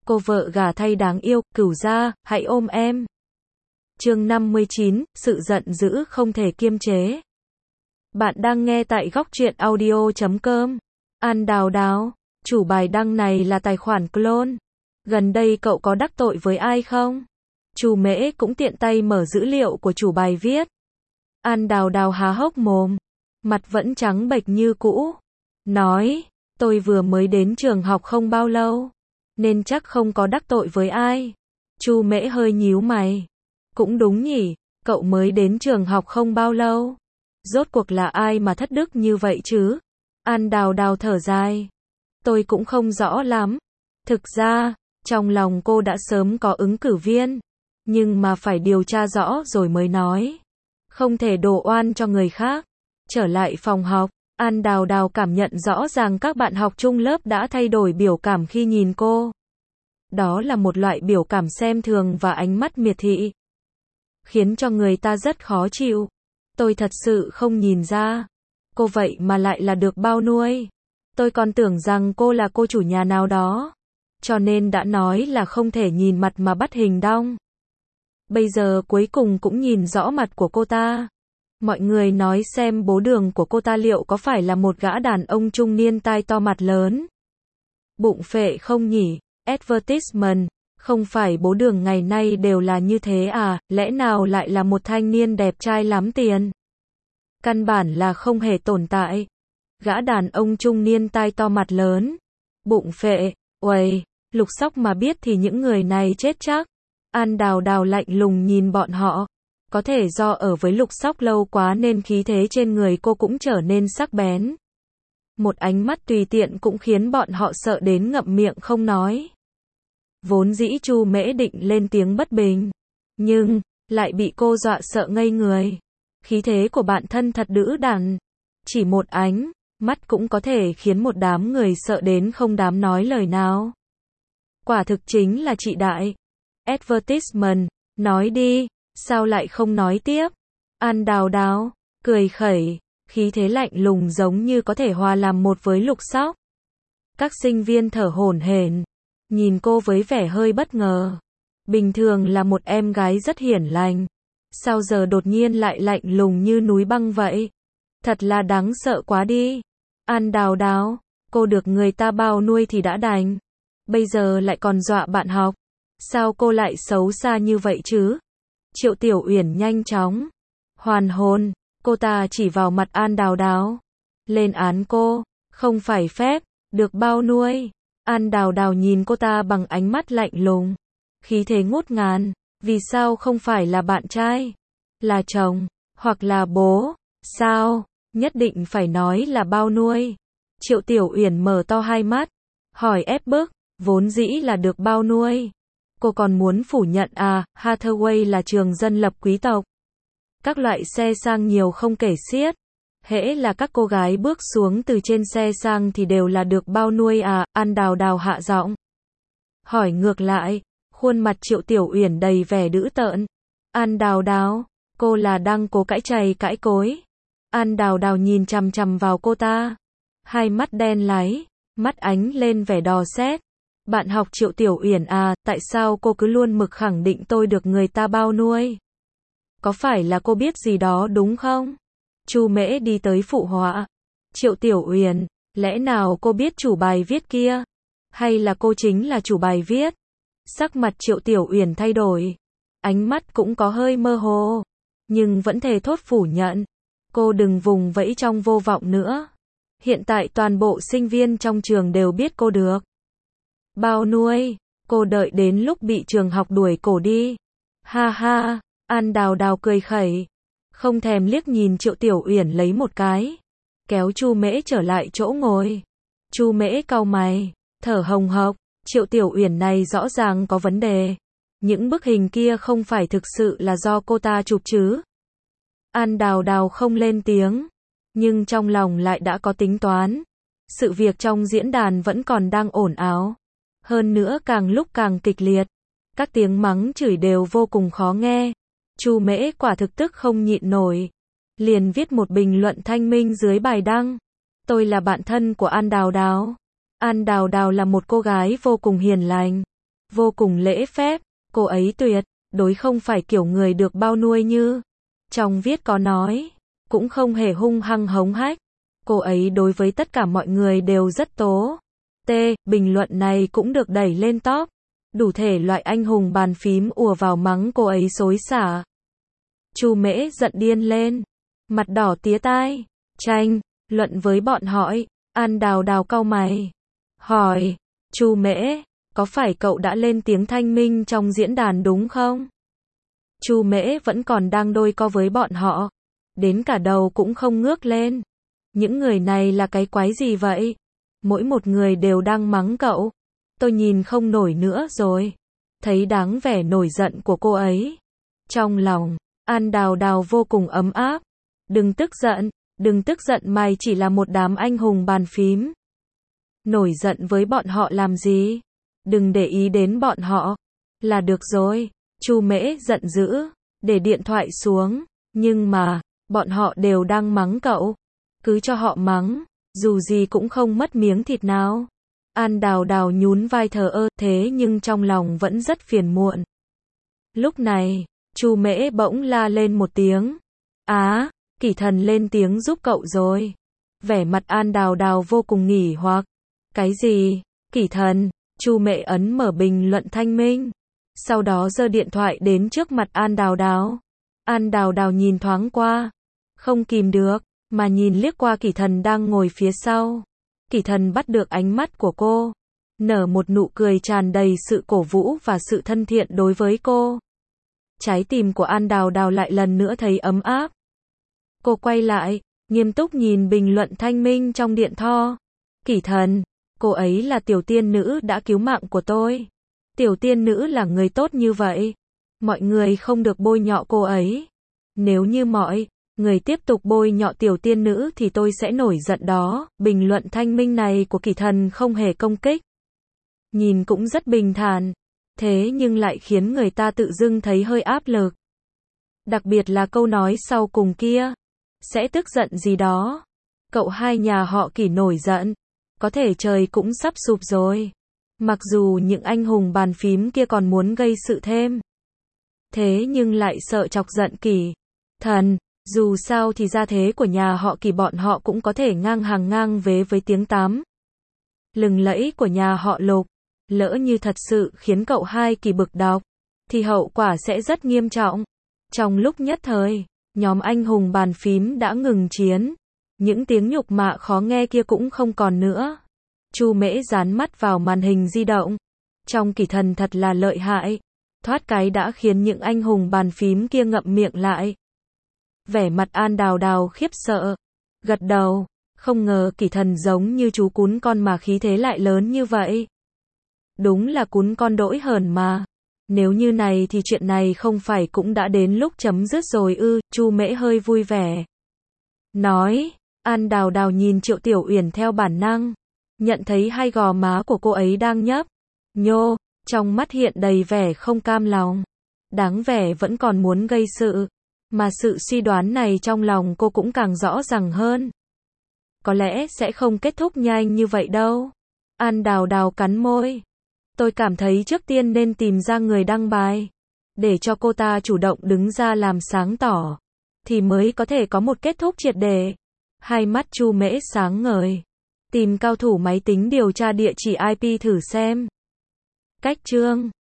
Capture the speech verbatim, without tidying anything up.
cô vợ gả thay đáng yêu, Cửu gia, hãy ôm em. Chương năm mươi chín, sự giận dữ không thể kiềm chế. Bạn đang nghe tại góc truyện audio chấm com. An Đào Đào, chủ bài đăng này là tài khoản clone. Gần đây cậu có đắc tội với ai không? Chu Mễ cũng tiện tay mở dữ liệu của chủ bài viết. An Đào Đào há hốc mồm, mặt vẫn trắng bệch như cũ. Nói, tôi vừa mới đến trường học không bao lâu, nên chắc không có đắc tội với ai. Chu Mễ hơi nhíu mày. Cũng đúng nhỉ, cậu mới đến trường học không bao lâu. Rốt cuộc là ai mà thất đức như vậy chứ? An Đào Đào thở dài. Tôi cũng không rõ lắm. Thực ra, trong lòng cô đã sớm có ứng cử viên. Nhưng mà phải điều tra rõ rồi mới nói. Không thể đổ oan cho người khác. Trở lại phòng học, An Đào Đào cảm nhận rõ ràng các bạn học chung lớp đã thay đổi biểu cảm khi nhìn cô. Đó là một loại biểu cảm xem thường và ánh mắt miệt thị, khiến cho người ta rất khó chịu. Tôi thật sự không nhìn ra. Cô vậy mà lại là được bao nuôi. Tôi còn tưởng rằng cô là cô chủ nhà nào đó. Cho nên đã nói là không thể nhìn mặt mà bắt hình đong. Bây giờ cuối cùng cũng nhìn rõ mặt của cô ta. Mọi người nói xem bố Đường của cô ta liệu có phải là một gã đàn ông trung niên tai to mặt lớn. Bụng phệ không nhỉ? Advertisement. Không phải bố Đường ngày nay đều là như thế à, lẽ nào lại là một thanh niên đẹp trai lắm tiền? Căn bản là không hề tồn tại. Gã đàn ông trung niên tai to mặt lớn, bụng phệ, uầy, Lục Sóc mà biết thì những người này chết chắc. An Đào Đào lạnh lùng nhìn bọn họ. Có thể do ở với Lục Sóc lâu quá nên khí thế trên người cô cũng trở nên sắc bén. Một ánh mắt tùy tiện cũng khiến bọn họ sợ đến ngậm miệng không nói. Vốn dĩ Chu Mễ định lên tiếng bất bình, nhưng lại bị cô dọa sợ ngây người. Khí thế của bạn thân thật đữ đằn. Chỉ một ánh mắt cũng có thể khiến một đám người sợ đến không dám nói lời nào. Quả thực chính là chị đại. Advertisement, nói đi, sao lại không nói tiếp? An Đào Đào cười khẩy, khí thế lạnh lùng giống như có thể hòa làm một với Lục Sóc. Các sinh viên thở hổn hển, nhìn cô với vẻ hơi bất ngờ. Bình thường là một em gái rất hiền lành, sao giờ đột nhiên lại lạnh lùng như núi băng vậy? Thật là đáng sợ quá đi. An Đào Đào, cô được người ta bao nuôi thì đã đành, bây giờ lại còn dọa bạn học. Sao cô lại xấu xa như vậy chứ? Triệu Tiểu Uyển nhanh chóng hoàn hồn, cô ta chỉ vào mặt An Đào Đào, lên án cô, không phải phép được bao nuôi. An Đào Đào nhìn cô ta bằng ánh mắt lạnh lùng, khí thế ngút ngàn. Vì sao không phải là bạn trai, là chồng, hoặc là bố? Sao nhất định phải nói là bao nuôi? Triệu Tiểu Uyển mở to hai mắt, hỏi ép bức. Vốn dĩ là được bao nuôi. Cô còn muốn phủ nhận à? Hathaway là trường dân lập quý tộc, các loại xe sang nhiều không kể xiết. Hễ là các cô gái bước xuống từ trên xe sang thì đều là được bao nuôi à? An Đào Đào hạ giọng hỏi ngược lại. Khuôn mặt Triệu Tiểu Uyển đầy vẻ dữ tợn. An Đào Đào, cô là đang cố cãi chày cãi cối. An Đào Đào nhìn chằm chằm vào cô ta, hai mắt đen láy, mắt ánh lên vẻ đò xét. Bạn học Triệu Tiểu Uyển à, tại sao cô cứ luôn mực khẳng định tôi được người ta bao nuôi? Có phải là cô biết gì đó đúng không? Chu Mễ đi tới phụ họa. Triệu Tiểu Uyển, lẽ nào cô biết chủ bài viết kia? Hay là cô chính là chủ bài viết? Sắc mặt Triệu Tiểu Uyển thay đổi, ánh mắt cũng có hơi mơ hồ, nhưng vẫn thề thốt phủ nhận. Cô đừng vùng vẫy trong vô vọng nữa. Hiện tại toàn bộ sinh viên trong trường đều biết cô được bao nuôi. Cô đợi đến lúc bị trường học đuổi cổ đi. Ha ha. An Đào Đào cười khẩy, không thèm liếc nhìn Triệu Tiểu Uyển lấy một cái, kéo Chu Mễ trở lại chỗ ngồi. Chu Mễ cau mày, thở hồng hộc. Triệu Tiểu Uyển này rõ ràng có vấn đề. Những bức hình kia không phải thực sự là do cô ta chụp chứ? An Đào Đào không lên tiếng, nhưng trong lòng lại đã có tính toán. Sự việc trong diễn đàn vẫn còn đang ồn ào, hơn nữa càng lúc càng kịch liệt. Các tiếng mắng chửi đều vô cùng khó nghe. Chu Mễ quả thực tức không nhịn nổi, liền viết một bình luận thanh minh dưới bài đăng. Tôi là bạn thân của An Đào Đào. An Đào Đào là một cô gái vô cùng hiền lành, vô cùng lễ phép, cô ấy tuyệt đối không phải kiểu người được bao nuôi như trong viết có nói, cũng không hề hung hăng hống hách. Cô ấy đối với tất cả mọi người đều rất tố. T. Bình luận này cũng được đẩy lên top. Đủ thể loại anh hùng bàn phím ùa vào mắng cô ấy xối xả. Chu Mễ giận điên lên, mặt đỏ tía tai, tranh luận với bọn hỏi. An Đào Đào cau mày, hỏi, Chu Mễ, có phải cậu đã lên tiếng thanh minh trong diễn đàn đúng không? Chu Mễ vẫn còn đang đôi co với bọn họ, đến cả đầu cũng không ngước lên. Những người này là cái quái gì vậy? Mỗi một người đều đang mắng cậu. Tôi nhìn không nổi nữa rồi. Thấy đáng vẻ nổi giận của cô ấy. Trong lòng, An Đào Đào vô cùng ấm áp. Đừng tức giận, đừng tức giận, mày chỉ là một đám anh hùng bàn phím. Nổi giận với bọn họ làm gì? Đừng để ý đến bọn họ. Là được rồi. Chu Mễ giận dữ, để điện thoại xuống. Nhưng mà, bọn họ đều đang mắng cậu. Cứ cho họ mắng, dù gì cũng không mất miếng thịt nào. An Đào Đào nhún vai thờ ơ, thế nhưng trong lòng vẫn rất phiền muộn. Lúc này, Chu Mễ bỗng la lên một tiếng. Á, Kỷ Thần lên tiếng giúp cậu rồi. Vẻ mặt An Đào Đào vô cùng nghỉ hoặc. Cái gì? Kỷ Thần? Chu Mễ ấn mở bình luận thanh minh. Sau đó giơ điện thoại đến trước mặt An Đào Đào. An Đào Đào nhìn thoáng qua. Không kìm được, mà nhìn liếc qua Kỷ Thần đang ngồi phía sau. Kỷ Thần bắt được ánh mắt của cô. Nở một nụ cười tràn đầy sự cổ vũ và sự thân thiện đối với cô. Trái tim của An Đào Đào lại lần nữa thấy ấm áp. Cô quay lại, nghiêm túc nhìn bình luận thanh minh trong điện thoại. Kỷ Thần, cô ấy là tiểu tiên nữ đã cứu mạng của tôi. Tiểu tiên nữ là người tốt như vậy. Mọi người không được bôi nhọ cô ấy. Nếu như mọi người tiếp tục bôi nhọ tiểu tiên nữ thì tôi sẽ nổi giận đó. Bình luận thanh minh này của Kỷ Thần không hề công kích. Nhìn cũng rất bình thản. Thế nhưng lại khiến người ta tự dưng thấy hơi áp lực. Đặc biệt là câu nói sau cùng kia. Sẽ tức giận gì đó. Cậu hai nhà họ Kỷ nổi giận. Có thể trời cũng sắp sụp rồi. Mặc dù những anh hùng bàn phím kia còn muốn gây sự thêm. Thế nhưng lại sợ chọc giận Kỷ Thần. Dù sao thì gia thế của nhà họ Kỷ bọn họ cũng có thể ngang hàng ngang vế với tiếng tăm lừng lẫy của nhà họ Lục. Lỡ như thật sự khiến cậu hai Kỷ bực đọc, thì hậu quả sẽ rất nghiêm trọng. Trong lúc nhất thời, nhóm anh hùng bàn phím đã ngừng chiến. Những tiếng nhục mạ khó nghe kia cũng không còn nữa. Chu Mễ dán mắt vào màn hình di động. Trong Kỷ Thần thật là lợi hại. Thoát cái đã khiến những anh hùng bàn phím kia ngậm miệng lại. Vẻ mặt An Đào Đào khiếp sợ. Gật đầu. Không ngờ Kỷ Thần giống như chú cún con mà khí thế lại lớn như vậy. Đúng là cún con đỗi hờn mà. Nếu như này thì chuyện này không phải cũng đã đến lúc chấm dứt rồi ư? Chu Mễ hơi vui vẻ. Nói. An Đào Đào nhìn Triệu Tiểu Uyển theo bản năng. Nhận thấy hai gò má của cô ấy đang nhấp nhô. Trong mắt hiện đầy vẻ không cam lòng. Đáng vẻ vẫn còn muốn gây sự. Mà sự suy đoán này trong lòng cô cũng càng rõ ràng hơn. Có lẽ sẽ không kết thúc nhanh như vậy đâu. An Đào Đào cắn môi. Tôi cảm thấy trước tiên nên tìm ra người đăng bài. Để cho cô ta chủ động đứng ra làm sáng tỏ. Thì mới có thể có một kết thúc triệt để. Hai mắt Chu Mễ sáng ngời. Tìm cao thủ máy tính điều tra địa chỉ i pê thử xem. Cách chương